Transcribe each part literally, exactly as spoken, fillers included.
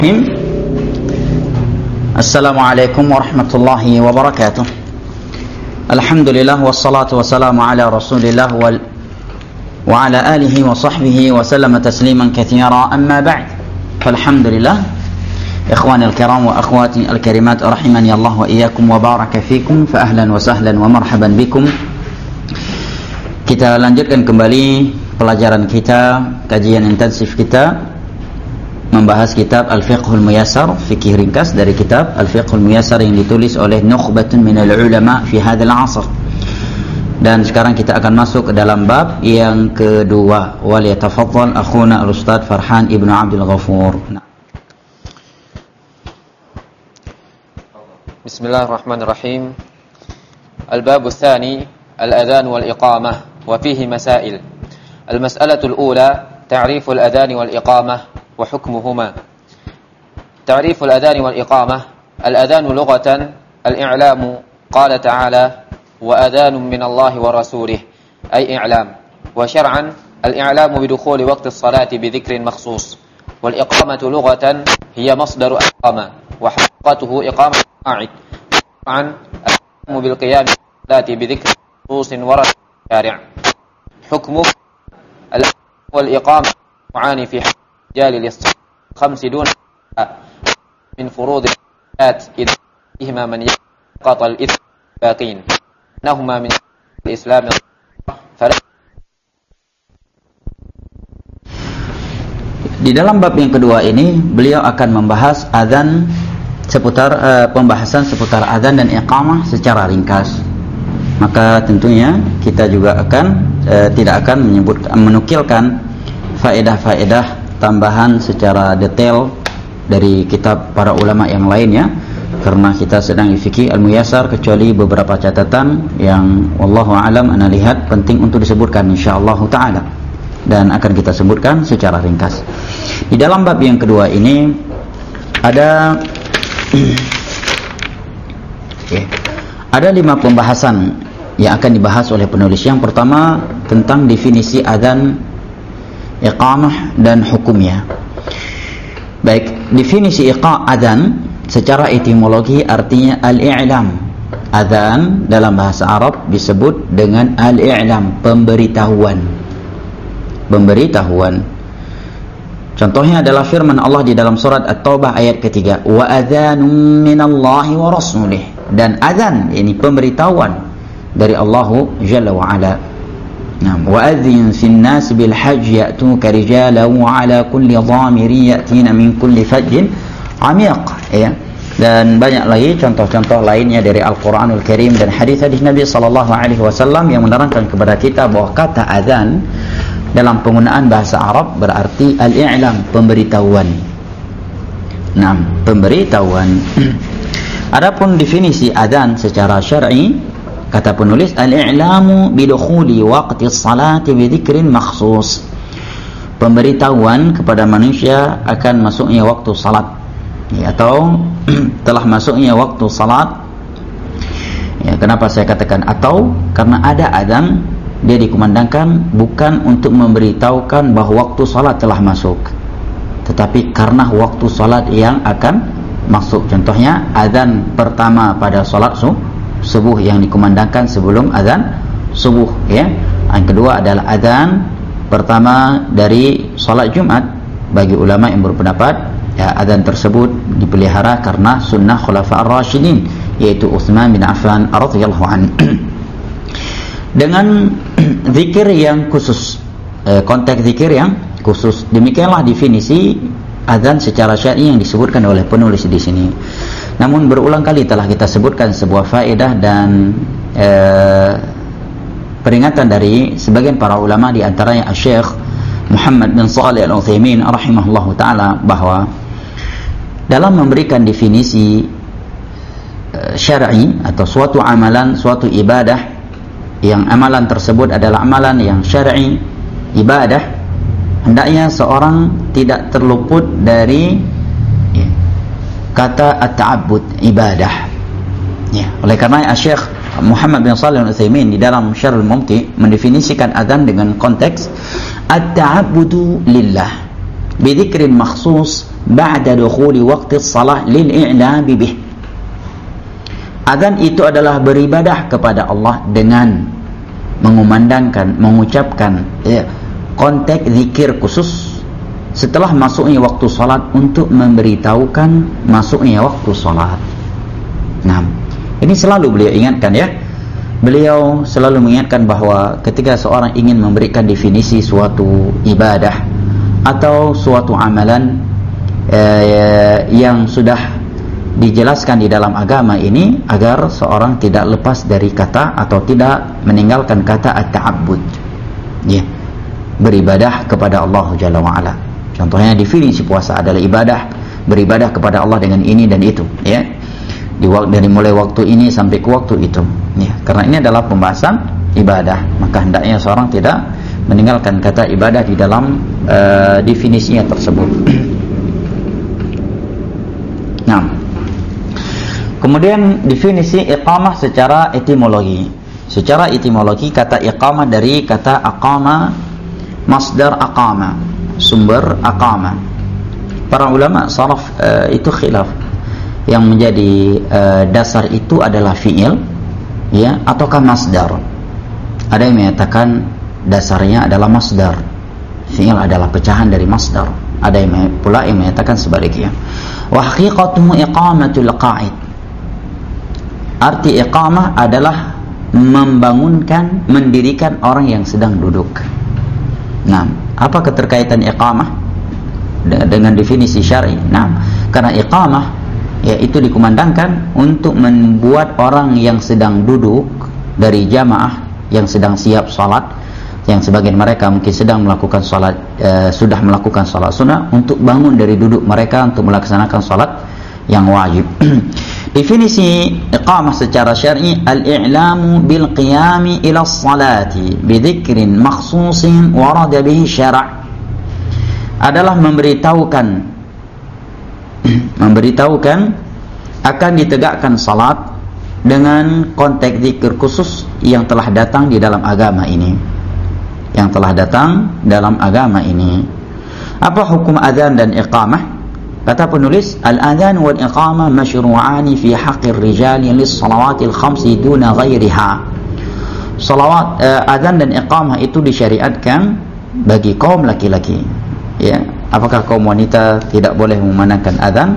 Assalamualaikum warahmatullahi wabarakatuh. Alhamdulillah wassalatu wassalamu ala Rasulillah wal wa ala alihi wa sahbihi wa sallama tasliman katsira, amma ba'd. Alhamdulillah, ikhwani al-kiram wa akhwati al-karimat, rahimani Allah wa iyyakum wa baraka fikum, fa ahlan wa sahlan wa marhaban bikum. Kita lanjutkan kembali pelajaran kita, kajian intensif kita membahas kitab Al-Fiqhul Muyassar, fikih ringkas dari kitab Al-Fiqhul Muyassar yang ditulis oleh nukhbatun minal ulama fi hadzal 'asr. Dan sekarang kita akan masuk ke dalam bab yang kedua. Wal yatafaddal akhuna al-ustaz Farhan Ibnu Abdul Ghafur. Bismillahirrahmanirrahim. Al-bab ats-tsani al-adhan wal iqamah wa fihi masail. Al-mas'alatu al-ula ta'riful adhan wal iqamah وحكمهما. تعريف الأذان والإقامة: الأذان لغة الإعلام، قال تعالى: وأذان من الله ورسوله، أي إعلام. وشرعا الإعلام بدخول وقت الصلاة بذكر مخصوص. والإقامة لغة هي مصدر أقام، وحقيقته إقامة قاعد. شرعا الإعلام بالقيام بالصلاة بذكر مخصوص ورد الشارع. حكمه: الأذان والإقامة معاني في حق رجال للصلاة خمس دون من فروض الصلاة إذا فيهما من يسقط الإثم الباقين إنهما من الإسلام فلا. Di dalam bab yang kedua ini beliau akan membahas azan, seputar uh, pembahasan seputar azan dan iqamah secara ringkas. Maka tentunya kita juga akan uh, tidak akan menyebut menukilkan faedah-faedah tambahan secara detail dari kitab para ulama yang lainnya, karena kita sedang fikih al-muyassar, kecuali beberapa catatan yang wallahu alam ana lihat penting untuk disebutkan insyaallah taala, dan akan kita sebutkan secara ringkas. Di dalam bab yang kedua ini ada okay, ada lima pembahasan yang akan dibahas oleh penulis. Yang pertama tentang definisi adzan, iqamah dan hukumnya. Baik, definisi iqa adzan secara etimologi artinya al-i'lam. Adzan dalam bahasa Arab disebut dengan al-i'lam, pemberitahuan. Pemberitahuan. Contohnya adalah firman Allah di dalam surat At-Taubah ayat ketiga, wa adzanun minallahi wa rasulih. Dan adzan ini pemberitahuan dari Allah Jalla wa Ala. Naam, wa adzin fin nas bil hajj ya'tuka rijalan wa ala kulli dhamirin ya'tina min kulli fajjin 'amiq, ya. Dan banyak lagi contoh-contoh lainnya dari Al-Qur'anul Karim dan hadis-hadis Nabi sallallahu alaihi wasallam yang menerangkan kepada kita bahwa kata adzan dalam penggunaan bahasa Arab berarti al-i'lam, pemberitahuan. Naam, pemberitahuan. Adapun definisi adzan secara syar'i, kata penulis, al-i'lamu bidukhuli waqti salati bidzikrin makhsus, pemberitahuan kepada manusia akan masuknya waktu salat, ya, atau telah masuknya waktu salat. Ya, kenapa saya katakan atau? Karena ada adzan, dia dikumandangkan bukan untuk memberitahukan bahawa waktu salat telah masuk, tetapi karena waktu salat yang akan masuk. Contohnya adzan pertama pada salat subuh subuh yang dikumandangkan sebelum azan subuh, ya. Yang kedua adalah azan pertama dari solat Jumat. Bagi ulama yang berpendapat, ya, azan tersebut dipelihara karena sunnah khulafa ar-rasyidin, yaitu Utsman bin Affan radhiyallahu anhu. Dengan zikir yang khusus, eh, konteks zikir yang khusus. Demikianlah definisi azan secara syar'i yang disebutkan oleh penulis di sini. Namun berulang kali telah kita sebutkan sebuah faedah dan e, peringatan dari sebagian para ulama, di antaranya Syekh Muhammad bin Shalih Al-Utsaimin rahimahullahu taala, bahwa dalam memberikan definisi e, syar'i atau suatu amalan, suatu ibadah yang amalan tersebut adalah amalan yang syar'i, ibadah, hendaknya seorang tidak terluput dari kata at-ta'abbud, ibadah, ya. Oleh karena Syekh Muhammad bin Shalih Al-Utsaimin di dalam Syarhul Mumti mendefinisikan adzan dengan konteks at-ta'abbudu lillah bidzikrin makhsus ba'da dukhuli waqti shalah lil i'lam bih. Azan itu adalah beribadah kepada Allah dengan mengumandangkan, mengucapkan ya, konteks zikir khusus setelah masuknya waktu salat untuk memberitahukan masuknya waktu salat. Nah, ini selalu beliau ingatkan ya. Beliau selalu mengingatkan bahwa ketika seorang ingin memberikan definisi suatu ibadah atau suatu amalan eh, yang sudah dijelaskan di dalam agama ini, agar seorang tidak lepas dari kata atau tidak meninggalkan kata at-ta'abbud, ya, beribadah kepada Allah Jalla wa'ala. Contohnya definisi puasa adalah ibadah, beribadah kepada Allah dengan ini dan itu, ya, di dari mulai waktu ini sampai ke waktu itu, ya, karena ini adalah pembahasan ibadah, maka hendaknya seorang tidak meninggalkan kata ibadah di dalam uh, definisinya tersebut. Nah, kemudian definisi iqamah secara etimologi. Secara etimologi kata iqamah dari kata aqama, masdar aqama, sumber aqama. Para ulama saraf uh, itu khilaf. Yang menjadi uh, dasar itu adalah fi'il, ya, ataukah masdar. Ada yang menyatakan dasarnya adalah masdar, fi'il adalah pecahan dari masdar. Ada yang pula yang menyatakan sebaliknya. Wa haqiqatuhu iqamatul qa'id. Arti iqamah adalah membangunkan, mendirikan orang yang sedang duduk. Nah, apa keterkaitan iqamah dengan definisi syar'i? Nah, karena iqamah yaitu dikumandangkan untuk membuat orang yang sedang duduk dari jamaah yang sedang siap salat, yang sebagian mereka mungkin sedang melakukan salat, e, sudah melakukan salat sunnah, untuk bangun dari duduk mereka untuk melaksanakan salat yang wajib. Definisi iqamah secara syar'i, al-i'lamu bil qiyami ila salati bi dzikrin makhsusin warada bihi syara', adalah memberitahukan memberitahukan akan ditegakkan salat dengan konteks zikir khusus yang telah datang di dalam agama ini, yang telah datang dalam agama ini. Apa hukum azan dan iqamah? Kata penulis, al-azan wal iqamah masyru'ani fi haqqir rijali lis salawatil khamsi duna ghairiha. Salawat, uh, azan dan iqamah itu disyariatkan bagi kaum laki-laki, ya. Apakah kaum wanita tidak boleh memandangkan azan?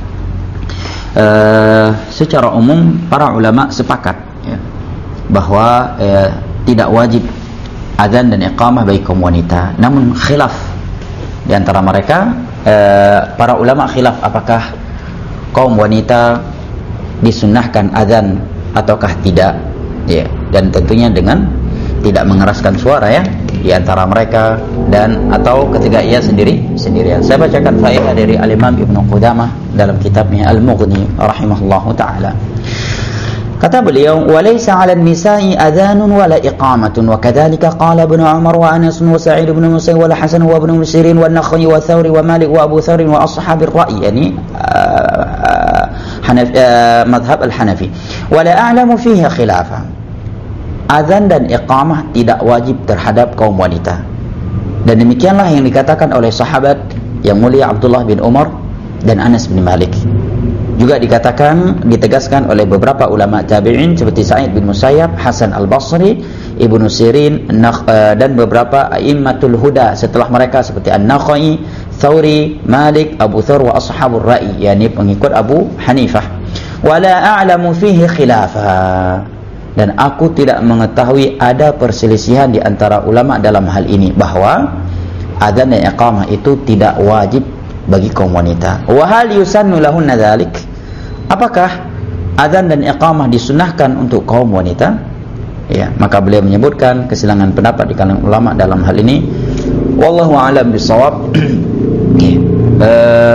Uh, secara umum para ulama sepakat, ya, bahwa uh, tidak wajib azan dan iqamah bagi kaum wanita. Namun khilaf di antara mereka, uh, para ulama khilaf apakah kaum wanita disunnahkan azan ataukah tidak, ya. Dan tentunya dengan tidak mengeraskan suara, ya, di antara mereka, dan atau ketika ia sendiri sendirian. Saya bacakan faedah dari Al-Imam Ibnu Qudamah dalam kitabnya Al-Mughni rahimahullahu taala. Kata beliau, "Wa laysa 'ala an-nisa'i adhanun wa la iqamatun wa kadzalika qala Ibnu Umar wa Anas wa Sa'id ibn Musayyib wa Hasan wa Ibnu Sirin wa Nakhai wa Thawri wa Malik wa Abu Thawr wa ashabi ar-ra'y," yani uh, Hanafi, uh, madhhab al-Hanafi. "Wa la a'lamu fiha khilafan." Azan dan iqamah tidak wajib terhadap kaum wanita. Dan demikianlah yang dikatakan oleh sahabat yang mulia Abdullah bin Umar dan Anas bin Malik. Juga dikatakan, ditegaskan oleh beberapa ulama tabi'in seperti Sa'id bin Musayyab, Hasan al-Basri, Ibnu Sirin, dan beberapa a'immatul huda setelah mereka seperti An-Nakhai, Thawri, Malik, Abu Thawr wa ashabur ra'i, yakni pengikut Abu Hanifah. Wala a'lamu fihi khilafah. Dan aku tidak mengetahui ada perselisihan di antara ulama dalam hal ini, bahwa azan dan iqamah itu tidak wajib bagi kaum wanita. Wa hal yusannu lahunna dzalik? Apakah azan dan iqamah disunahkan untuk kaum wanita? Ya, maka beliau menyebutkan kesilangan pendapat di kalangan ulama dalam hal ini. Wallahu a'lam bishawab. uh,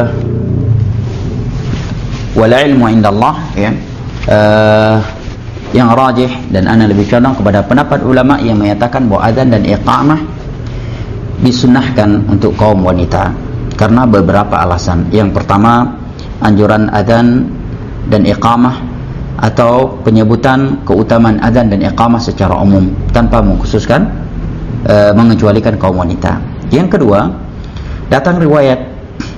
wal ilmu indallah, ya. Uh, yang rajih, dan ana lebih condong kepada pendapat ulama yang menyatakan bahwa azan dan iqamah disunnahkan untuk kaum wanita karena beberapa alasan. Yang pertama, anjuran azan dan iqamah atau penyebutan keutamaan azan dan iqamah secara umum tanpa mengkhususkan e, mengecualikan kaum wanita. Yang kedua, datang riwayat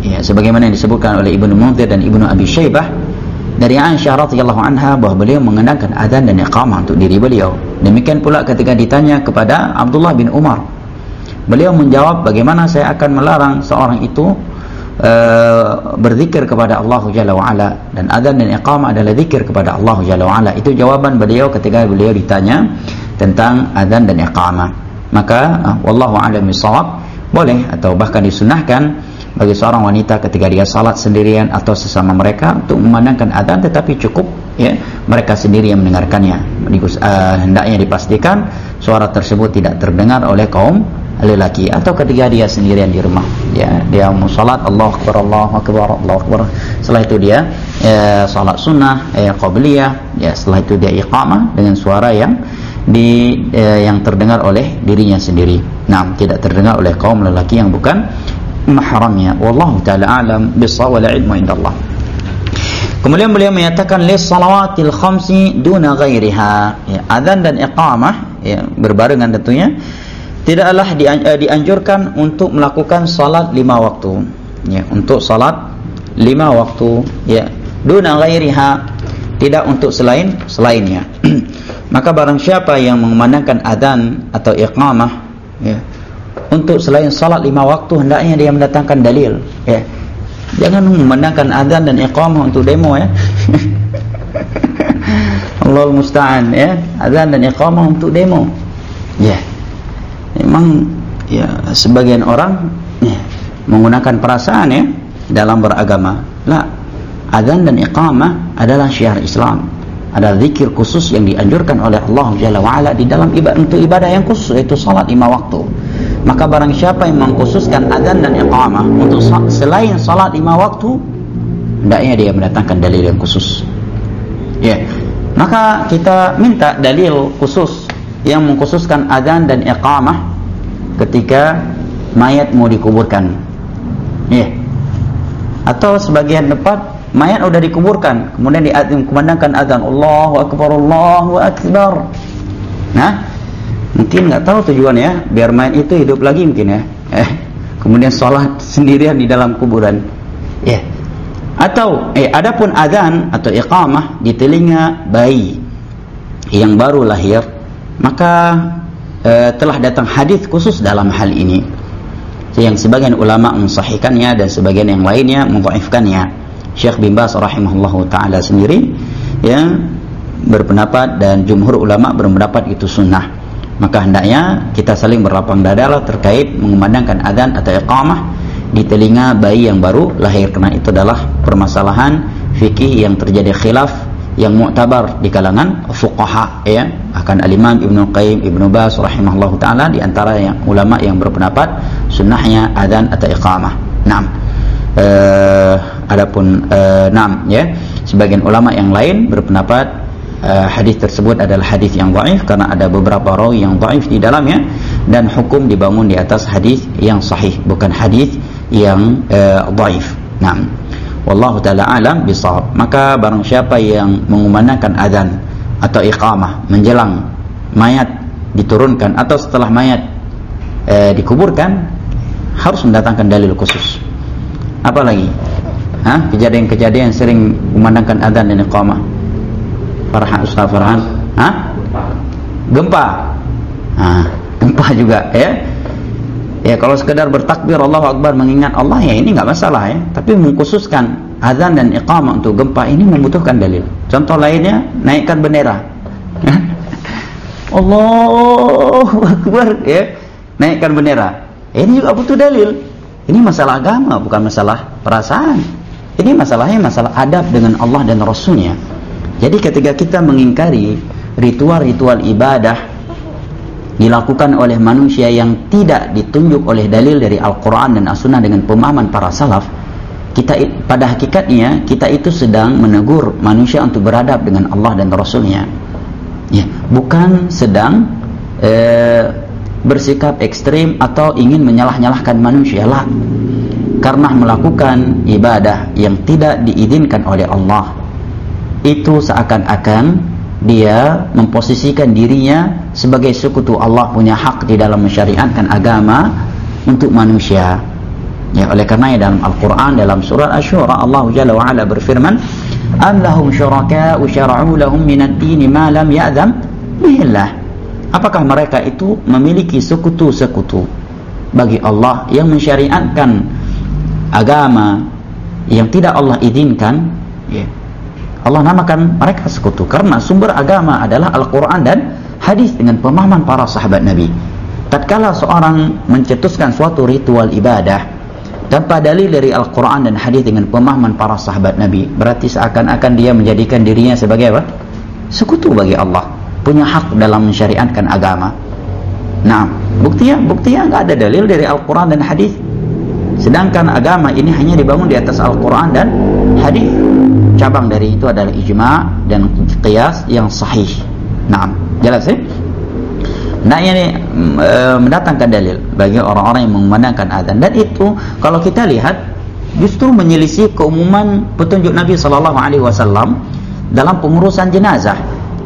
ya, sebagaimana yang disebutkan oleh Ibnu Munzir dan Ibnu Abi Syaibah dari Aisyah radhiyallahu anha bahawa beliau mengenangkan azan dan iqamah untuk diri beliau. Demikian pula ketika ditanya kepada Abdullah bin Umar, beliau menjawab, bagaimana saya akan melarang seorang itu uh, berzikir kepada Allah Jalla wa'ala, dan azan dan iqamah adalah zikir kepada Allah Jalla wa'ala. Itu jawaban beliau ketika beliau ditanya tentang azan dan iqamah. Maka uh, wallahu a'lam bissawab, boleh atau bahkan disunahkan bagi seorang wanita ketika dia salat sendirian atau sesama mereka untuk memandangkan azan, tetapi cukup ya mereka sendiri yang mendengarkannya. Uh, hendaknya dipastikan suara tersebut tidak terdengar oleh kaum lelaki, atau ketika dia sendirian di rumah, ya dia mau salat Allahu akbar Allahu akbar Allahu akbar, setelah itu dia ya, salat sunnah ya qabliyah, ya setelah itu dia iqamah dengan suara yang di eh, yang terdengar oleh dirinya sendiri. Nah, tidak terdengar oleh kaum lelaki yang bukan mahramnya. Wallahu taala alam bis-shawab, wal ilmu indallah. Kemudian beliau menyatakan lis salawatil khamsi duna ghairiha, ya, azan dan iqamah ya berbarengan tentunya tidaklah dianjurkan untuk melakukan salat lima waktu, ya, untuk salat lima waktu, ya, duna ghairiha, tidak untuk selain selainnya. Maka barang siapa yang mengumandangkan azan atau iqamah ya untuk selain salat lima waktu, hendaknya dia mendatangkan dalil, ya. Jangan memandangkan azan dan iqamah untuk demo, ya. Allahul musta'an, ya. Azan dan iqamah untuk demo, ya. Memang ya sebagian orang ya, menggunakan perasaan ya dalam beragama. La, azan dan iqamah adalah syiar Islam, ada zikir khusus yang dianjurkan oleh Allah Jalla wa'ala di dalam ibadah, untuk ibadah yang khusus, yaitu salat lima waktu. Maka barang siapa yang mengkhususkan azan dan iqamah untuk selain salat lima waktu, hendaknya dia mendatangkan dalil yang khusus, ya. Maka kita minta dalil khusus yang mengkhususkan azan dan iqamah ketika mayat mau dikuburkan, ya. Atau sebagian tempat mayat sudah dikuburkan, kemudian dikumandangkan azan Allahu akbar Allahu akbar. Nah, mungkin nggak tahu tujuannya, biar mayat itu hidup lagi mungkin, ya. Eh, kemudian sholat sendirian di dalam kuburan, ya. Atau eh adapun azan atau iqamah di telinga bayi yang baru lahir, maka eh, telah datang hadis khusus dalam hal ini, yang sebagian ulama mensahihkannya dan sebagian yang lainnya mendhaifkannya. Syekh bin Baz rahimahullahu taala sendiri ya berpendapat, dan jumhur ulama berpendapat itu sunnah. Maka hendaknya kita saling berlapang dada terkait mengumandangkan azan atau iqamah di telinga bayi yang baru lahir, karena itu adalah permasalahan fikih yang terjadi khilaf yang mu'tabar di kalangan fuqaha, ya. Bahkan al-Imam Ibnu Qayyim, Ibnu Baz rahimahullahu taala di antara yang ulama yang berpendapat sunnahnya azan atau iqamah. Naam. Uh, adapun uh, naam, ya, sebagian ulama yang lain berpendapat uh, hadis tersebut adalah hadis yang dhaif, karena ada beberapa rawi yang dhaif di dalamnya, dan hukum dibangun di atas hadis yang sahih, bukan hadis yang uh, dhaif. Naam. Wallahu taala alam bisawab. Maka barang siapa yang mengumandangkan azan atau iqamah menjelang mayat diturunkan atau setelah mayat uh, dikuburkan, harus mendatangkan dalil khusus. Apalagi ha? Kejadian-kejadian sering memandangkan azan dan iqamah. Farhan, Ustaz Farhan, ha? Gempa, ha, gempa juga, ya. Ya, kalau sekedar bertakbir Allahu Akbar mengingat Allah, ya ini enggak masalah, ya. Tapi mengkhususkan azan dan iqamah untuk gempa ini membutuhkan dalil. Contoh lainnya, naikkan bendera. Allahu Akbar, ya. Naikkan bendera. Ini juga butuh dalil. Ini masalah agama, bukan masalah perasaan. Ini masalahnya masalah adab dengan Allah dan Rasulnya. Jadi ketika kita mengingkari ritual-ritual ibadah dilakukan oleh manusia yang tidak ditunjuk oleh dalil dari Al-Quran dan As-Sunnah dengan pemahaman para salaf, kita pada hakikatnya kita itu sedang menegur manusia untuk beradab dengan Allah dan Rasulnya, ya, bukan sedang eh, bersikap ekstrim atau ingin menyalah-nyalahkan manusia, lah. Karena melakukan ibadah yang tidak diizinkan oleh Allah, itu seakan-akan dia memposisikan dirinya sebagai sekutu Allah, punya hak di dalam mensyariatkan agama untuk manusia. Ya, oleh karenanya dalam Al-Quran, dalam surat Asy-Syura, Allah Jalla wa Ala berfirman, am lahum syuraka'u syara'u lahum minad dini ma lam ya'zam bihillah. Apakah mereka itu memiliki sekutu-sekutu bagi Allah yang mensyariatkan agama yang tidak Allah izinkan? Ya, Allah namakan mereka sekutu karena sumber agama adalah Al-Quran dan hadis dengan pemahaman para sahabat Nabi. Tatkala seorang mencetuskan suatu ritual ibadah tanpa dalil dari Al-Quran dan hadis dengan pemahaman para sahabat Nabi, berarti seakan-akan dia menjadikan dirinya sebagai apa? Sekutu bagi Allah, punya hak dalam mensyariatkan agama. Nah, buktinya buktinya enggak ada dalil dari Al-Quran dan hadis. Sedangkan agama ini hanya dibangun di atas Al-Quran dan hadis. Cabang dari itu adalah ijma' dan qiyas yang sahih. Nah, jelas ya? Nah, ini e, mendatangkan dalil bagi orang-orang yang memandangkan azan. Dan itu kalau kita lihat justru menyelisih keumuman petunjuk Nabi sallallahu alaihi wasallam dalam pengurusan jenazah.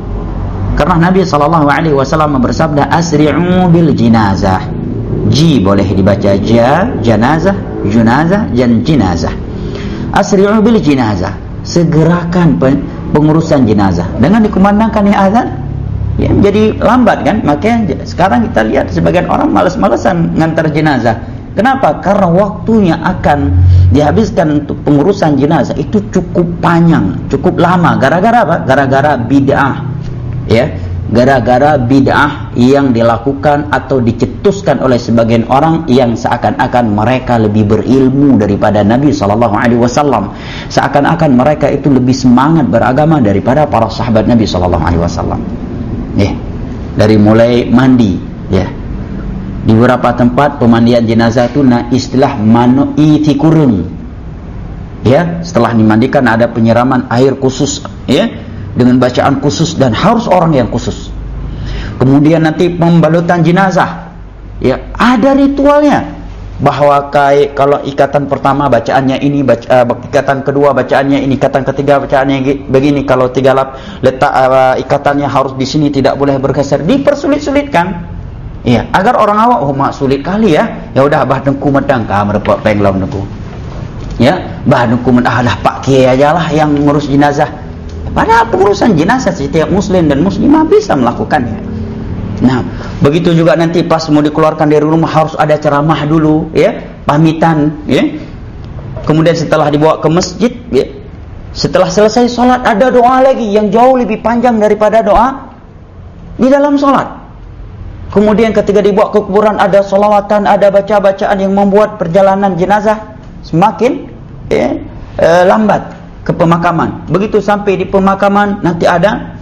Karena Nabi sallallahu alaihi wasallam bersabda, asri'u bil jenazah. Ji boleh dibaca ja, janazah, junazah, dan jenazah. Asri'u bil jenazah, segerakan pengurusan jenazah. Dengan dikumandangkan yang azan, ya, jadi lambat kan. Makanya sekarang kita lihat sebagian orang malas-malasan ngantar jenazah. Kenapa? Karena waktunya akan dihabiskan untuk pengurusan jenazah itu cukup panjang, cukup lama. Gara-gara apa? Gara-gara bid'ah. Ya, gara-gara bid'ah yang dilakukan atau dicetuskan oleh sebagian orang yang seakan-akan mereka lebih berilmu daripada Nabi sallallahu alaihi wasallam. Seakan-akan mereka itu lebih semangat beragama daripada para sahabat Nabi sallallahu alaihi wasallam. Ya, dari mulai mandi, ya, di beberapa tempat pemandian jenazah itu nah istilah manu iti kurung, ya, setelah dimandikan ada penyiraman air khusus, ya, dengan bacaan khusus dan harus orang yang khusus. Kemudian nanti pembalutan jenazah, ya, ada ritualnya, bahwa kayak kalau ikatan pertama bacaannya ini, baca, uh, ikatan kedua bacaannya ini, ikatan ketiga bacaannya begini, kalau tiga lap letak uh, ikatannya harus di sini, tidak boleh bergeser, dipersulit-sulitkan, ya, agar orang awak, oh mak sulit kali ya, ya udah bah dengku medang ka merepot penglam dengku, ya, bah dengku medang, ah dah pak kiai aja lah yang ngurus jenazah. Padahal pengurusan jenazah setiap muslim dan muslimah bisa melakukannya. Nah, begitu juga nanti pas mau dikeluarkan dari rumah harus ada ceramah dulu, ya, pamitan, ya. Kemudian setelah dibawa ke masjid, ya, setelah selesai sholat ada doa lagi yang jauh lebih panjang daripada doa di dalam sholat. Kemudian ketika dibawa ke kuburan ada sholawatan, ada baca-bacaan yang membuat perjalanan jenazah semakin, ya, eh, lambat ke pemakaman. Begitu sampai di pemakaman nanti ada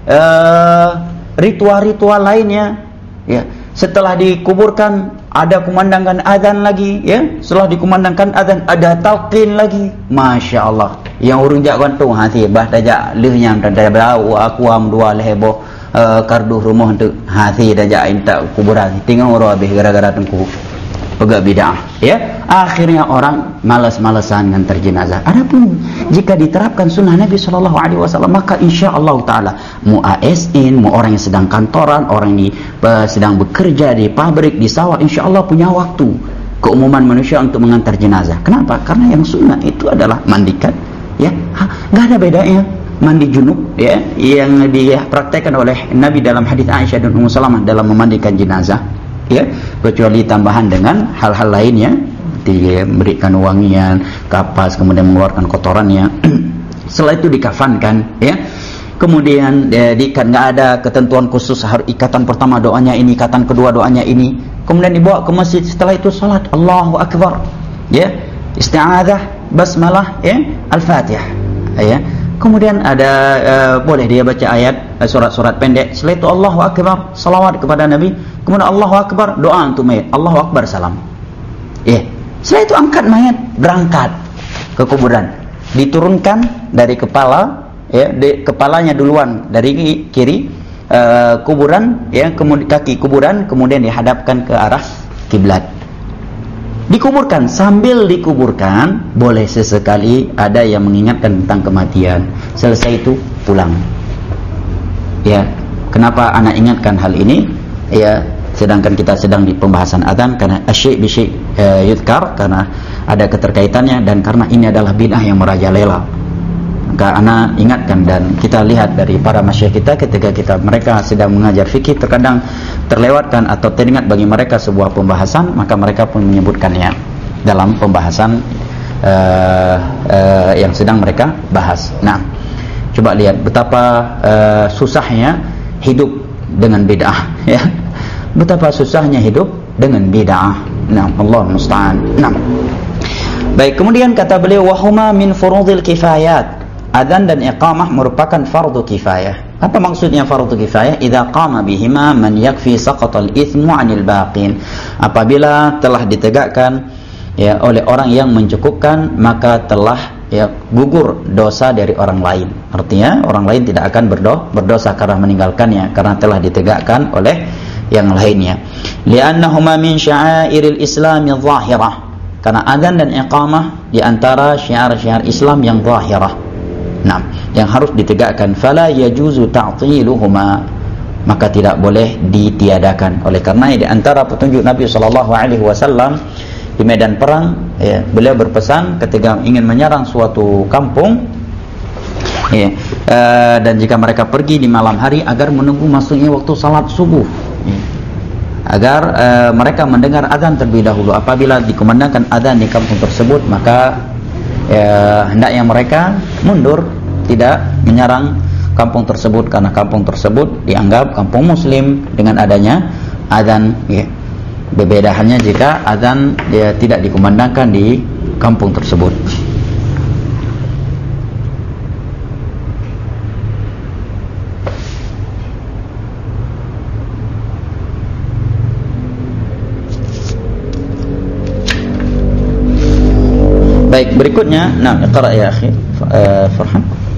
uh, ritual-ritual lainnya, ya. Setelah dikuburkan ada kumandangkan azan lagi, ya. Setelah dikumandangkan azan ada talqin lagi. Masya Allah, yang urung jak gantung hati bah dajak lehnya dan dajak belau aku am dua lehebo uh, kardu rumah untuk hati dajak minta kuburan tinggal orang habis gara-gara tengku pegak bid'ah, ya. Akhirnya orang malas-malasan ngantar jenazah. Adapun jika diterapkan sunnah Nabi sallallahu alaihi wasallam, maka insyaallah taala mu A S N, mu orang yang sedang kantoran, orang yang uh, sedang bekerja di pabrik, di sawah, insyaallah punya waktu keumuman manusia untuk mengantar jenazah. Kenapa? Karena yang sunnah itu adalah mandikan, ya. Enggak ada bedanya mandi junub, ya, yang dipraktekkan oleh Nabi dalam hadis Aisyah dan Ummu Salamah dalam memandikan jenazah, ya, kecuali tambahan dengan hal-hal lainnya, diberikan wangian, kapas, kemudian mengeluarkan kotorannya. Setelah itu dikafankan, ya. Kemudian ya, di kan nggak ada ketentuan khusus harus ikatan pertama doanya ini, ikatan kedua doanya ini. Kemudian dibawa ke masjid, setelah itu salat Allahu Akbar, ya, isti'adzah, basmalah, ya, Al-Fatihah, ya. Kemudian ada uh, boleh dia baca ayat uh, surat-surat pendek. Setelah itu Allahu Akbar, salawat kepada Nabi. Kemudian Allahu Akbar, doa untuk mayat. Allahu Akbar, salam. Ya. Yeah. Setelah itu angkat mayat, berangkat ke kuburan. Diturunkan dari kepala, ya, di, kepalanya duluan dari kiri uh, kuburan, ya, kemudian kaki kuburan, kemudian dihadapkan ke arah kiblat. Dikuburkan, sambil dikuburkan boleh sesekali ada yang mengingatkan tentang kematian. Selesai itu pulang. Ya, kenapa anak ingatkan hal ini? Ya, sedangkan kita sedang di pembahasan adzan, karena asyik bisyik uh, yudhkar, karena ada keterkaitannya, dan karena ini adalah bid'ah yang merajalela. Maka ana ingatkan, dan kita lihat dari para masyayikh kita ketika kita mereka sedang mengajar fikih, terkadang terlewatkan atau teringat bagi mereka sebuah pembahasan, maka mereka pun menyebutkannya dalam pembahasan uh, uh, yang sedang mereka bahas. Nah, coba lihat betapa uh, susahnya hidup dengan bid'ah, ya. Betapa susahnya hidup dengan bid'ah. Nah, Allah musta'an. Nah, baik, kemudian kata beliau, wahuma min furudil kifayat. Adzan dan iqamah merupakan fardu kifayah. Apa maksudnya fardu kifayah? Idza qama bihima man yakfi saqatal itsmu 'anil baqin. Apabila telah ditegakkan ya oleh orang yang mencukupkan, maka telah ya gugur dosa dari orang lain. Artinya orang lain tidak akan berdo berdosa karena meninggalkannya, karena telah ditegakkan oleh yang lainnya. Li'annahuma min sya'airil Islam adh-dhahirah. Karena adzan dan iqamah di antara syiar-syiar Islam yang zahirah. Nah, yang harus ditegakkan, fala yajuzu ta'tiluhuma, maka tidak boleh ditiadakan. Oleh karena di antara petunjuk Nabi sallallahu alaihi wasallam di medan perang, ya, beliau berpesan ketika ingin menyerang suatu kampung, ya, uh, dan jika mereka pergi di malam hari, agar menunggu masuknya waktu salat subuh, ya, agar uh, mereka mendengar azan terlebih dahulu. Apabila dikumandangkan azan di kampung tersebut, maka ya, hendaknya mereka mundur, tidak menyerang kampung tersebut, karena kampung tersebut dianggap kampung muslim dengan adanya azan, ya. Berbeda halnya jika azan dia tidak dikumandangkan di kampung tersebut. Baik, berikutnya, nah, iqra ya akhi uh, Farhan.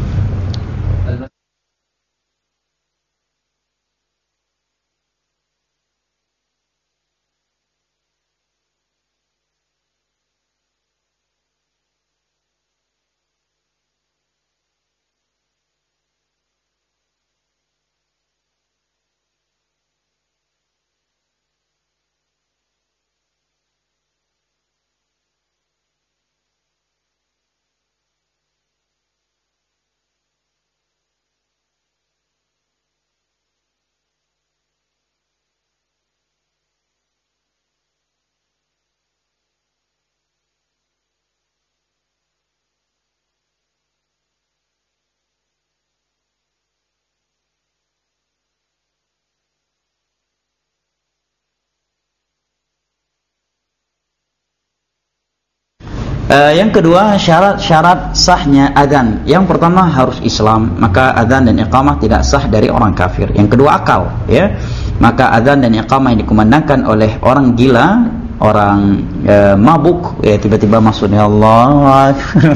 Uh, yang kedua, syarat-syarat sahnya adzan. Yang pertama harus Islam, maka adzan dan iqamah tidak sah dari orang kafir. Yang kedua akal, ya. Maka adzan dan iqamah yang dikumandangkan oleh orang gila, orang uh, mabuk, ya, tiba-tiba masuknya Allah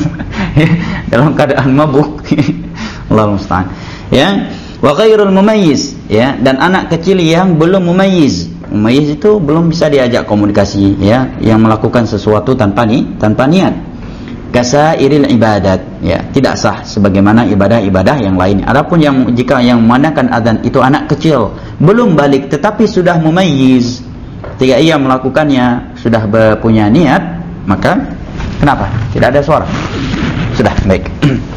dalam keadaan mabuk. Allah musta'an. Ya, wa ghairul mumayyiz, ya, dan anak kecil yang belum mumayyiz. Mumayyiz itu belum bisa diajak komunikasi, ya, yang melakukan sesuatu tanpa ni, tanpa niat. Kasairil ibadat, ya, tidak sah sebagaimana ibadah-ibadah yang lain. Adapun yang jika yang memandangkan azan itu anak kecil, belum balik tetapi sudah mumayyiz, ketika ia melakukannya sudah punya niat, maka kenapa? Tidak ada suara. Sudah, baik.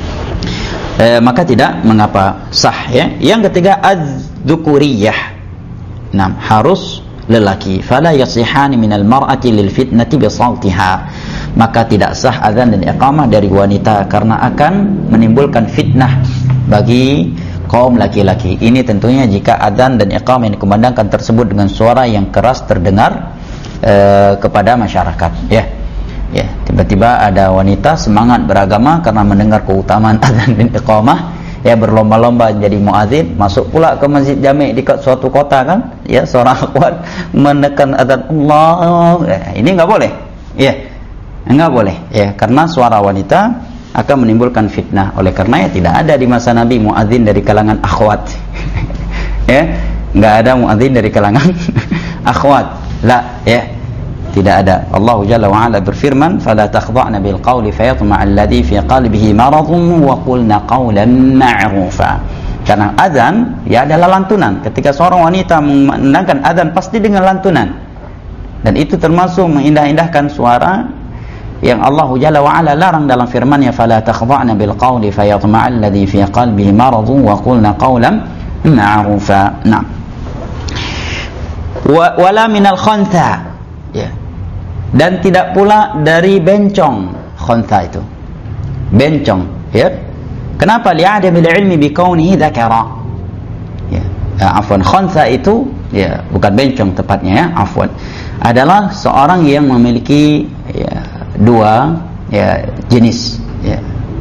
e, maka tidak mengapa, sah, ya. Yang ketiga, adz-dzukuriyah. Nah, harus lelaki. Fala yasihani minal mar'ati lil fitnati bi saltiha. Maka tidak sah azan dan iqamah dari wanita karena akan menimbulkan fitnah bagi kaum laki-laki. Ini tentunya jika azan dan iqamah yang dikumandangkan tersebut dengan suara yang keras terdengar uh, kepada masyarakat, ya. Ya, tiba-tiba ada wanita semangat beragama karena mendengar keutamaan azan dan iqamah, ya, berlomba-lomba jadi muadzin, masuk pula ke masjid jami' di suatu kota, kan, ya, seorang akhwat menekan azan Allah, ya, ini enggak boleh, ya, enggak boleh, ya, karena suara wanita akan menimbulkan fitnah. Oleh karena ya tidak ada di masa Nabi muadzin dari kalangan akhwat, ya, enggak ada muadzin dari kalangan akhwat, la, ya, tidak ada. Allah Jalla wa Ala berfirman, "Fala takhdha'na bil qawli fayatma'a alladhi fi qalbihi maradun wa qulna qawlan ma'rufa." Karena azan ya adalah lantunan. Ketika seorang wanita mengumandangkan azan pasti dengan lantunan. Dan itu termasuk mengindah-indahkan suara yang Allah Jalla wa Ala larang dalam firman-Nya, "Fala takhdha'na bil qawli fayatma'al ladzi fi qalbihi maradun wa qulna qawlan ma'rufa." Nah. Wa wala minal khantha. Ya. Dan tidak pula dari bencong. Khantha itu. Bencong, ya. Kenapa? Li'adamil ilmi bikaunihi dzakara. Ya, afwan, khantha itu ya bukan bencong tepatnya ya, afwan. Adalah seorang yang memiliki ya, dua ya jenis ya.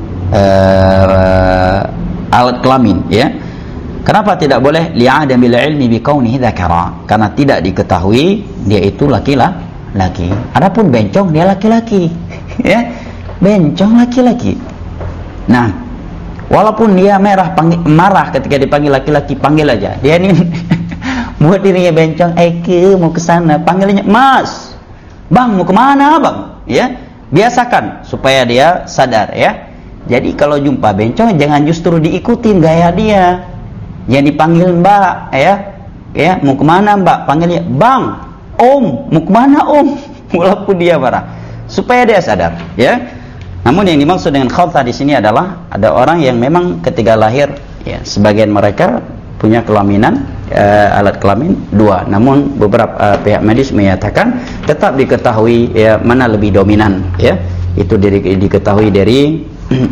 Uh, alat kelamin ya. Kenapa tidak boleh? Li'adamil ilmi bikaunihi dzakara. Karena tidak diketahui dia itu laki-laki. Adapun bencong dia laki-laki. Ya. Bencong laki-laki. Nah, walaupun dia merah panggil, marah ketika dipanggil laki-laki, panggil aja. Dia ini buat dirinya bencong, Eke mau ke sana, panggilnya Mas, Bang mau kemana Bang? Ya, biasakan supaya dia sadar ya. Jadi kalau jumpa bencong jangan justru diikutin gaya dia. Yang dipanggil Mbak, ya, ya mau kemana Mbak? Panggilnya Bang, Om, mau kemana Om? Walaupun dia marah, supaya dia sadar, ya. Namun yang dimaksud dengan khantha di sini adalah ada orang yang memang ketika lahir ya sebagian mereka punya kelaminan uh, alat kelamin dua. Namun beberapa uh, pihak medis menyatakan tetap diketahui ya mana lebih dominan ya. Itu di, diketahui dari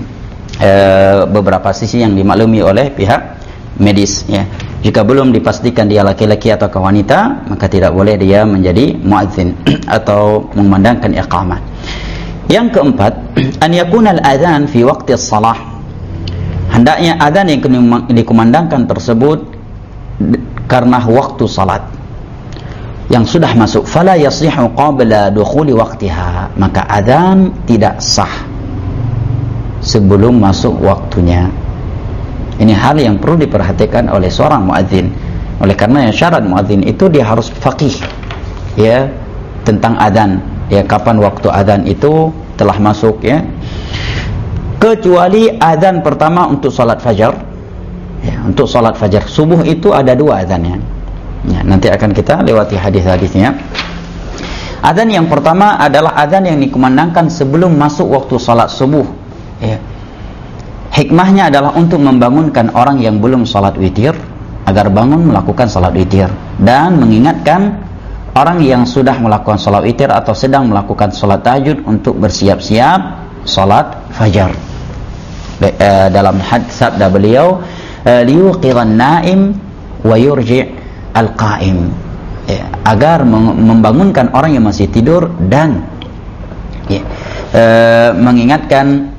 uh, beberapa sisi yang dimaklumi oleh pihak medis ya. Jika belum dipastikan dia laki-laki atau wanita, maka tidak boleh dia menjadi muadzin atau memandangkan iqamah. Yang keempat, an yakuna al-adzan fi waqti as-shalah. Hendaknya adzan yang dikumandangkan tersebut karena waktu salat yang sudah masuk. Fala yasihu qabla dukhuli waqtiha. Maka adzan tidak sah sebelum masuk waktunya. Ini hal yang perlu diperhatikan oleh seorang muadzin. Oleh karena syarat muadzin itu dia harus faqih ya tentang adzan. Ya, kapan waktu adzan itu telah masuk ya. Kecuali adzan pertama untuk salat fajar. Ya, untuk salat fajar subuh itu ada dua adzannya. Ya, nanti akan kita lewati hadis-hadisnya. Adzan yang pertama adalah adzan yang dikumandangkan sebelum masuk waktu salat subuh. Ya. Hikmahnya adalah untuk membangunkan orang yang belum salat witir agar bangun melakukan salat witir dan mengingatkan orang yang sudah melakukan salat witir atau sedang melakukan salat tahajud untuk bersiap-siap salat fajar. Be, uh, dalam hadis sabda beliau, liyuqiran naim wa yurji' al-qa'im. Ya, agar membangunkan orang yang masih tidur dan ya, uh, mengingatkan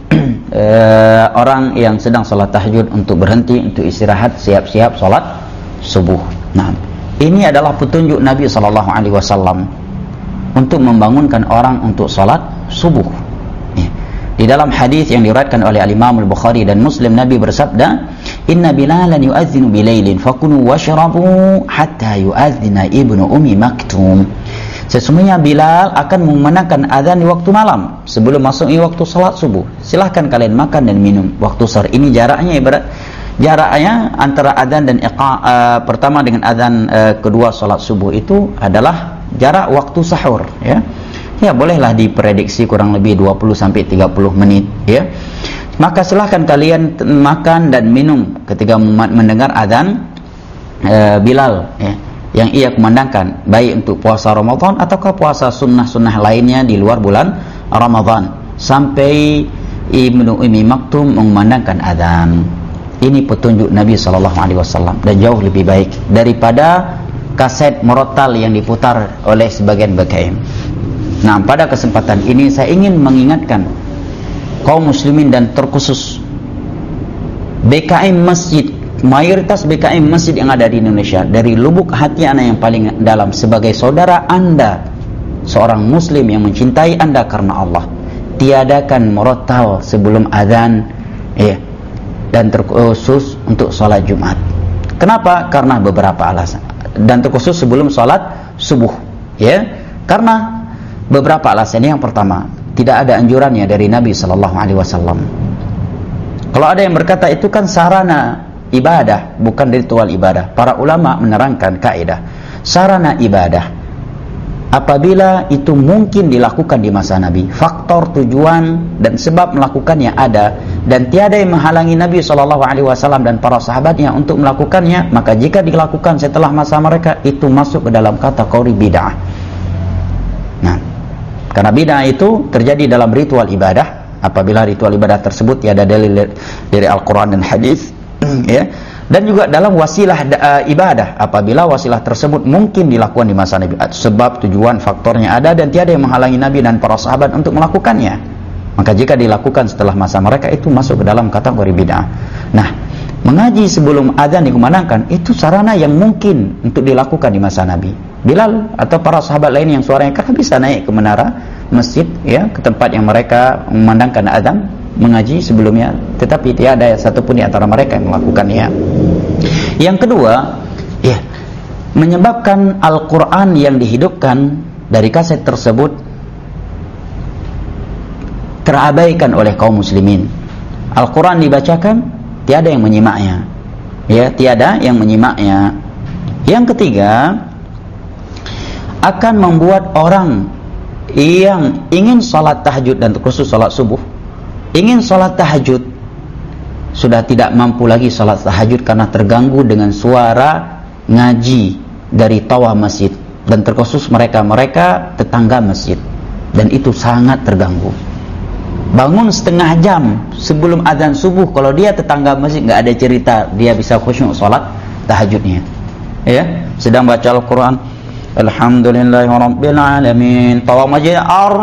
uh, orang yang sedang salat tahajud untuk berhenti untuk istirahat siap-siap salat subuh. Nah, ini adalah petunjuk Nabi sallallahu alaihi wasallam untuk membangunkan orang untuk salat subuh. Ya. Di dalam hadis yang diriwayatkan oleh Al-Imam Al-Bukhari dan Muslim, Nabi bersabda, "Inna Bilalan yu'adzinu bilailin fakulu washrabu hatta yu'adzina ibnu Ummi Maktum." Sesungguhnya Bilal akan memandangkan azan di waktu malam sebelum masuk waktu salat subuh. Silahkan kalian makan dan minum. Waktu sahur ini jaraknya ibarat jaraknya antara adzan dan iqa, uh, pertama dengan adzan uh, kedua salat subuh itu adalah jarak waktu sahur ya. Ya bolehlah diprediksi kurang lebih dua puluh sampai tiga puluh menit ya. Maka silahkan kalian makan dan minum ketika mendengar adzan uh, Bilal ya, yang ia kumandangkan, baik untuk puasa Ramadan ataukah puasa sunnah-sunnah lainnya di luar bulan Ramadan, sampai Ibnu Ummi Maktum mengumandangkan adzan. Ini petunjuk Nabi sallallahu alaihi wasallam dan jauh lebih baik daripada kaset murattal yang diputar oleh sebagian B K M. Nah, pada kesempatan ini saya ingin mengingatkan kaum muslimin dan terkhusus B K M masjid, mayoritas B K M masjid yang ada di Indonesia, dari lubuk hati anak yang paling dalam, sebagai saudara Anda, seorang muslim yang mencintai Anda karena Allah, tiadakan murattal sebelum azan ya, dan terkhusus untuk sholat Jumat. Kenapa? Karena beberapa alasan. Dan terkhusus sebelum sholat subuh ya, karena beberapa alasan. Yang pertama, tidak ada anjurannya dari Nabi sallallahu alaihi wasallam. Kalau ada yang berkata itu kan sarana ibadah, bukan ritual ibadah. Para ulama menerangkan kaidah sarana ibadah apabila itu mungkin dilakukan di masa Nabi, faktor, tujuan dan sebab melakukannya ada, dan tiada yang menghalangi Nabi shallallahu alaihi wasallam dan para sahabatnya untuk melakukannya, maka jika dilakukan setelah masa mereka, itu masuk ke dalam kategori bid'ah. Nah, karena bid'ah itu terjadi dalam ritual ibadah apabila ritual ibadah tersebut tiada dalil dari Al-Quran dan hadis, ya. Dan juga dalam wasilah uh, ibadah apabila wasilah tersebut mungkin dilakukan di masa Nabi, sebab, tujuan, faktornya ada dan tiada yang menghalangi Nabi dan para sahabat untuk melakukannya, maka jika dilakukan setelah masa mereka, itu masuk ke dalam kategori bid'ah. Nah, mengaji sebelum azan dikumandangkan itu sarana yang mungkin untuk dilakukan di masa Nabi. Bilal atau para sahabat lain yang suaranya keras bisa naik ke menara masjid, ya, ke tempat yang mereka memandangkan azan, mengaji sebelumnya, tetapi tiada satupun di antara mereka yang melakukannya. Yang kedua, ya, menyebabkan Al-Quran yang dihidupkan dari kaset tersebut terabaikan oleh kaum muslimin. Al-Quran dibacakan, tiada yang menyimaknya, ya, tiada yang menyimaknya. Yang ketiga, akan membuat orang yang ingin salat tahajud dan khusus salat subuh, ingin salat tahajud, sudah tidak mampu lagi salat tahajud karena terganggu dengan suara ngaji dari tawa masjid, dan terkhusus mereka-mereka tetangga masjid, dan itu sangat terganggu. Bangun setengah jam sebelum azan subuh, kalau dia tetangga masjid nggak ada cerita dia bisa khusyuk salat tahajudnya, ya, sedang baca Al-Quran, alhamdulillahirabbil alamin, tawa masjid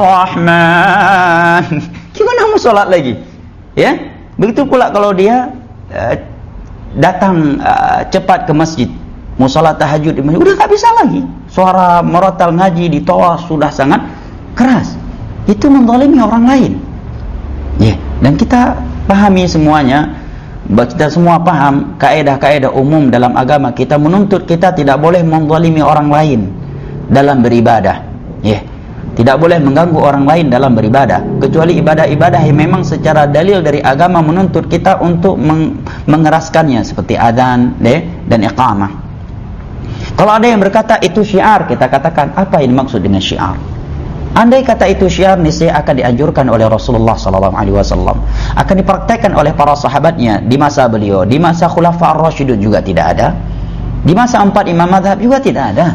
ar-rahman, gimana mau salat lagi, ya? Begitu pula kalau dia uh, datang uh, cepat ke masjid, mau salat tahajud di masjid, udah nggak bisa lagi, suara merotal ngaji di tawa sudah sangat keras, itu menzalimi orang lain, ya. Dan kita pahami semuanya, kita semua paham kaidah-kaidah umum dalam agama kita menuntut kita tidak boleh menzalimi orang lain dalam beribadah, ya. Tidak boleh mengganggu orang lain dalam beribadah, kecuali ibadah-ibadah yang memang secara dalil dari agama menuntut kita untuk meng mengeraskannya, seperti adzan, ya, dan iqamah. Kalau ada yang berkata itu syiar, kita katakan apa yang dimaksud dengan syiar? Andai kata itu syiar, niscaya akan dianjurkan oleh Rasulullah sallallahu alaihi wasallam, akan dipraktekkan oleh para sahabatnya di masa beliau, di masa Khulafa ar-Rasyidun juga tidak ada, di masa empat imam mazhab juga tidak ada.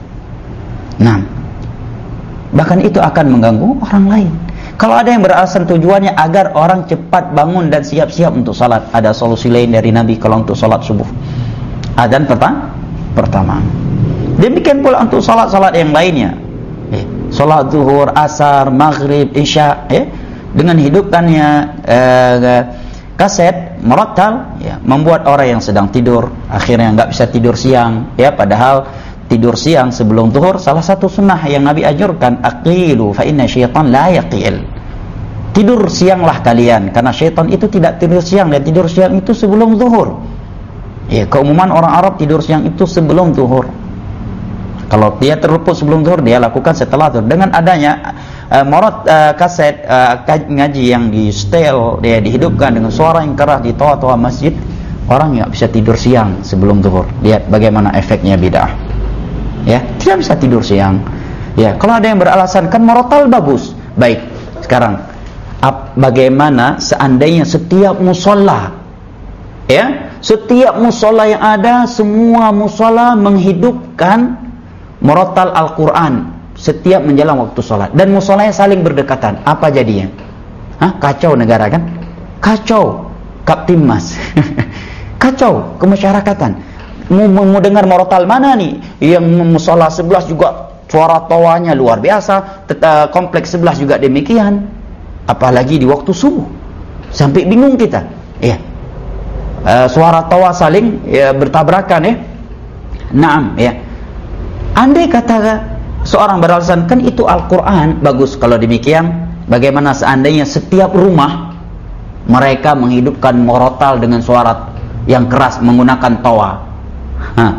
Nah, bahkan itu akan mengganggu orang lain. Kalau ada yang beralasan tujuannya agar orang cepat bangun dan siap-siap untuk salat, ada solusi lain dari Nabi kalau untuk salat subuh, adzan pertama pertama. Demikian pula untuk salat-salat yang lainnya, eh, salat zuhur, asar, maghrib, isya, eh, dengan hidupkannya eh, kaset merotal, ya, membuat orang yang sedang tidur akhirnya nggak bisa tidur siang, ya, padahal tidur siang sebelum zuhur salah satu sunnah yang Nabi anjurkan, aqilu fa inna syaitan la yaqil. Tidur sianglah kalian karena syaitan itu tidak tidur siang, dan tidur siang itu sebelum zuhur. Ya, keumuman orang Arab tidur siang itu sebelum zuhur. Kalau dia terluput sebelum zuhur, dia lakukan setelah zuhur. Dengan adanya uh, morot uh, kaset uh, ngaji yang di setel, dia dihidupkan dengan suara yang keras di toa-toa masjid, orang nggak bisa tidur siang sebelum zuhur. Lihat bagaimana efeknya bid'ah. Ya, tidak bisa tidur siang. Ya, kalau ada yang beralasan kan merotal bagus. Baik, sekarang ap, bagaimana seandainya setiap musola, ya, setiap musola yang ada, semua musola menghidupkan merotal Al-Quran setiap menjelang waktu sholat, dan musolanya saling berdekatan, apa jadinya? Hah? Kacau negara kan? Kacau Kaptimmas. Kacau kemasyarakatan. Mau, mau dengar merotal mana nih? Yang musola sebelah juga suara tawanya luar biasa, teta, kompleks sebelah juga demikian. Apalagi di waktu subuh, sampai bingung kita. Ya, uh, suara tawa saling, ya, bertabrakan, ya. Naam, ya. Andai kata seorang beralasan kan itu Al-Quran, bagus kalau demikian. Bagaimana seandainya setiap rumah mereka menghidupkan merotal dengan suara yang keras menggunakan tawa? Hah.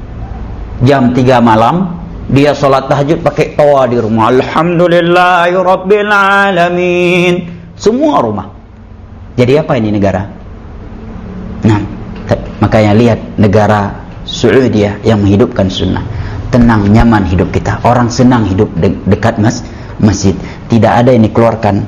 Jam tiga malam dia sholat tahajud pakai tawa di rumah, alhamdulillahirabbil alamin, semua rumah. Jadi apa ini negara? Nah, Makanya lihat negara Saudi yang menghidupkan sunnah. Tenang, nyaman hidup kita. Orang senang hidup de- dekat mas- masjid. Tidak ada yang dikeluarkan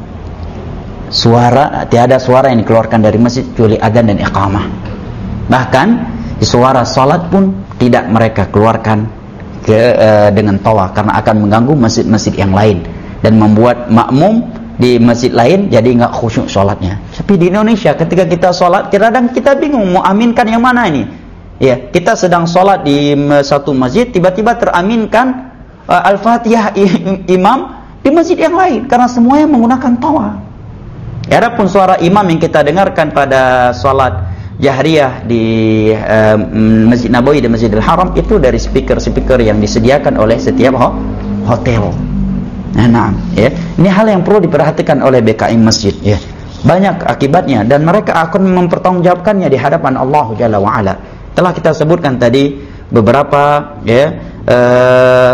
suara, tidak ada suara yang dikeluarkan dari masjid kecuali adzan dan iqamah. Bahkan suara salat pun tidak mereka keluarkan ke, uh, dengan tawa, karena akan mengganggu masjid-masjid yang lain dan membuat makmum di masjid lain jadi enggak khusyuk salatnya. Tapi di Indonesia ketika kita salat, kadang kita bingung mau aminkan yang mana ini. Ya, kita sedang salat di satu masjid, tiba-tiba teraminkan uh, Al-Fatihah imam di masjid yang lain karena semuanya menggunakan tawa. Adapun suara imam yang kita dengarkan pada salat jahriyah di uh, Masjid Nabawi dan Masjidil Haram itu dari speaker-speaker yang disediakan oleh setiap ho- hotel. Nah, nah, ya. Ini hal yang perlu diperhatikan oleh B K I masjid, ya. Banyak akibatnya dan mereka akan mempertanggungjawabkannya di hadapan Allah Jalla wa Ala. Telah kita sebutkan tadi beberapa ya uh,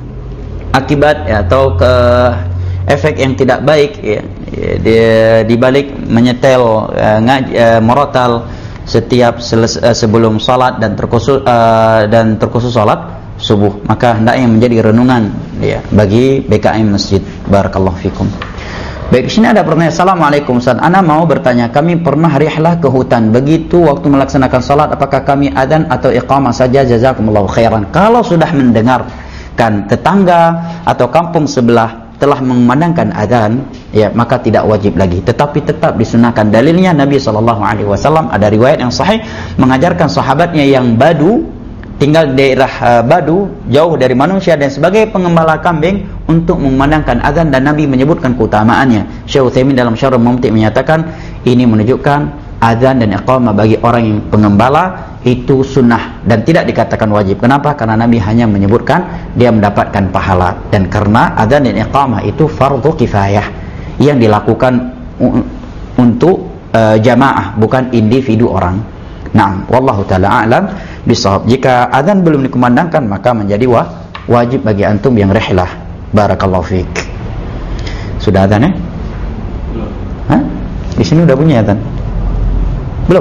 akibat ya, atau ke efek yang tidak baik ya, di, di balik menyetel uh, ngaj, uh, merotal setiap seles, uh, sebelum salat dan terkhusus uh, dan terkhusus salat subuh. Maka hendaknya menjadi renungan ya bagi B K I masjid. Barakallahu fikum. Baik, di sini ada pertanyaan. Assalamualaikum Ustaz. Ana mau bertanya, kami pernah rihlah ke hutan. Begitu waktu melaksanakan salat, apakah kami adzan atau iqamah saja? Jazakumullahu khairan. Kalau sudah mendengarkan tetangga atau kampung sebelah telah mengumandangkan adzan, ya maka tidak wajib lagi, tetapi tetap disunahkan. Dalilnya Nabi sallallahu alaihi wasallam, ada riwayat yang sahih mengajarkan sahabatnya yang badu, tinggal di daerah uh, Badu, jauh dari manusia dan sebagai pengembala kambing untuk memandangkan azan, dan Nabi menyebutkan keutamaannya. Syekh Utsaimin dalam Syarh Mumti' menyatakan ini menunjukkan azan dan iqamah bagi orang yang pengembala itu sunnah dan tidak dikatakan wajib. Kenapa? Karena Nabi hanya menyebutkan dia mendapatkan pahala, dan karena azan dan iqamah itu fardhu kifayah yang dilakukan untuk uh, jamaah, bukan individu orang. Nah, wallahu taala a'lam bisawab. Jika azan belum dikumandangkan maka menjadi wa, wajib bagi antum yang rihlah. Barakallahu fiik. Sudah azan ya? Belum. Hah? Di sini udah bunyi azan? Belum.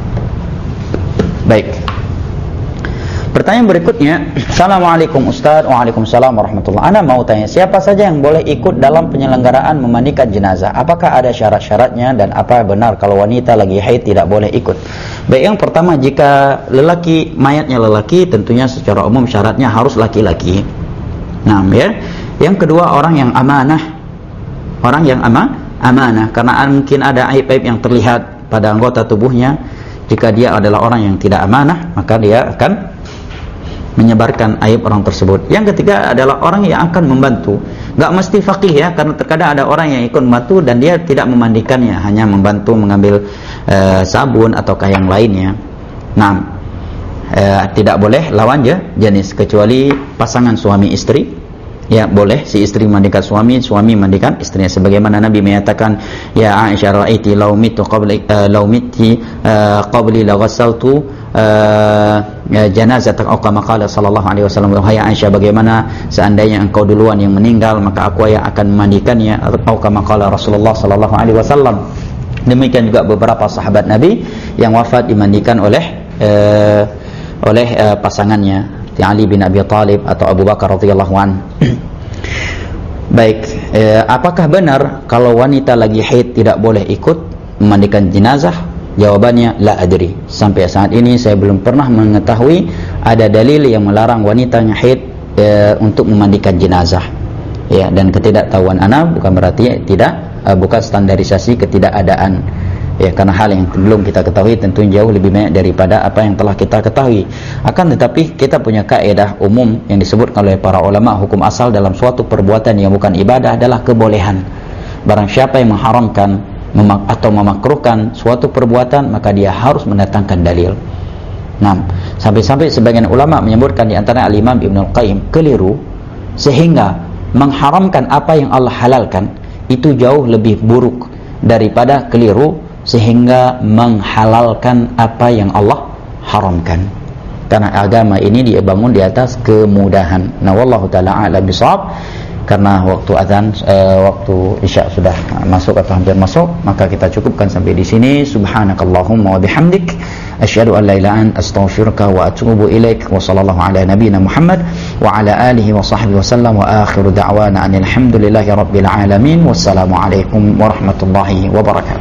Baik. Pertanyaan berikutnya, Assalamualaikum Ustaz. Waalaikumsalam warahmatullahi. Ana mau tanya, siapa saja yang boleh ikut dalam penyelenggaraan memandikan jenazah? Apakah ada syarat-syaratnya dan apa benar kalau wanita lagi haid tidak boleh ikut? Baik, yang pertama, jika lelaki, mayatnya lelaki, tentunya secara umum syaratnya harus laki-laki. Nah, ya. Yang kedua, orang yang amanah. Orang yang ama, amanah, karena mungkin ada aib-aib yang terlihat pada anggota tubuhnya. Jika dia adalah orang yang tidak amanah, maka dia akan menyebarkan aib orang tersebut. Yang ketiga adalah orang yang akan membantu. Gak mesti faqih ya, karena terkadang ada orang yang ikut membantu dan dia tidak memandikannya, hanya membantu mengambil uh, sabun ataukah yang lainnya. Nah, uh, tidak boleh lawan je, jenis, kecuali pasangan suami istri. Ya boleh si istri memandikan suami, suami memandikan istrinya, sebagaimana Nabi menyatakan, ya Aisyah, ra'aiti law mitu qabli uh, law miti uh, qabli la ghassaltu uh, janazah, atau kama qala sallallahu alaihi wasallam, wahai Aisyah, bagaimana seandainya engkau duluan yang meninggal maka aku yang akan memandikannya, atau kama qala Rasulullah sallallahu alaihi wasallam. Demikian juga beberapa sahabat Nabi yang wafat dimandikan oleh uh, oleh uh, pasangannya, Ali bin Abi Thalib atau Abu Bakar radhiyallahu an. Baik, eh, apakah benar kalau wanita lagi haid tidak boleh ikut memandikan jenazah? Jawabannya la adri. Sampai saat ini saya belum pernah mengetahui ada dalil yang melarang wanita yang haid eh, untuk memandikan jenazah. Ya, dan ketidaktahuan ana bukan berarti tidak eh, bukan standarisasi ketidakadaan. Ya, karena hal yang belum kita ketahui tentu jauh lebih banyak daripada apa yang telah kita ketahui. Akan tetapi kita punya kaidah umum yang disebutkan oleh para ulama, hukum asal dalam suatu perbuatan yang bukan ibadah adalah kebolehan. Barang siapa yang mengharamkan memak atau memakruhkan suatu perbuatan, maka dia harus mendatangkan dalil. Nah, sampai-sampai sebagian ulama menyebutkan di antara Al-Imam Ibnu Al-Qayyim, keliru, sehingga mengharamkan apa yang Allah halalkan itu jauh lebih buruk daripada keliru sehingga menghalalkan apa yang Allah haramkan. Karena agama ini dia bangun di atas kemudahan. Nah, wallahu taala a'lam bishawab. Karena waktu azan eh, waktu isya sudah masuk atau hampir masuk, maka kita cukupkan sampai di sini. Subhanakallahumma wa bihamdik asyhadu an la ilaha illa anta astaghfiruka wa atubu ilaik. Wa sallallahu ala nabiyyina Muhammad wa ala alihi wa sahbihi wasallam wa akhiru da'wana alhamdulillahi rabbil alamin. Wassalamu alaikum warahmatullahi wabarakatuh.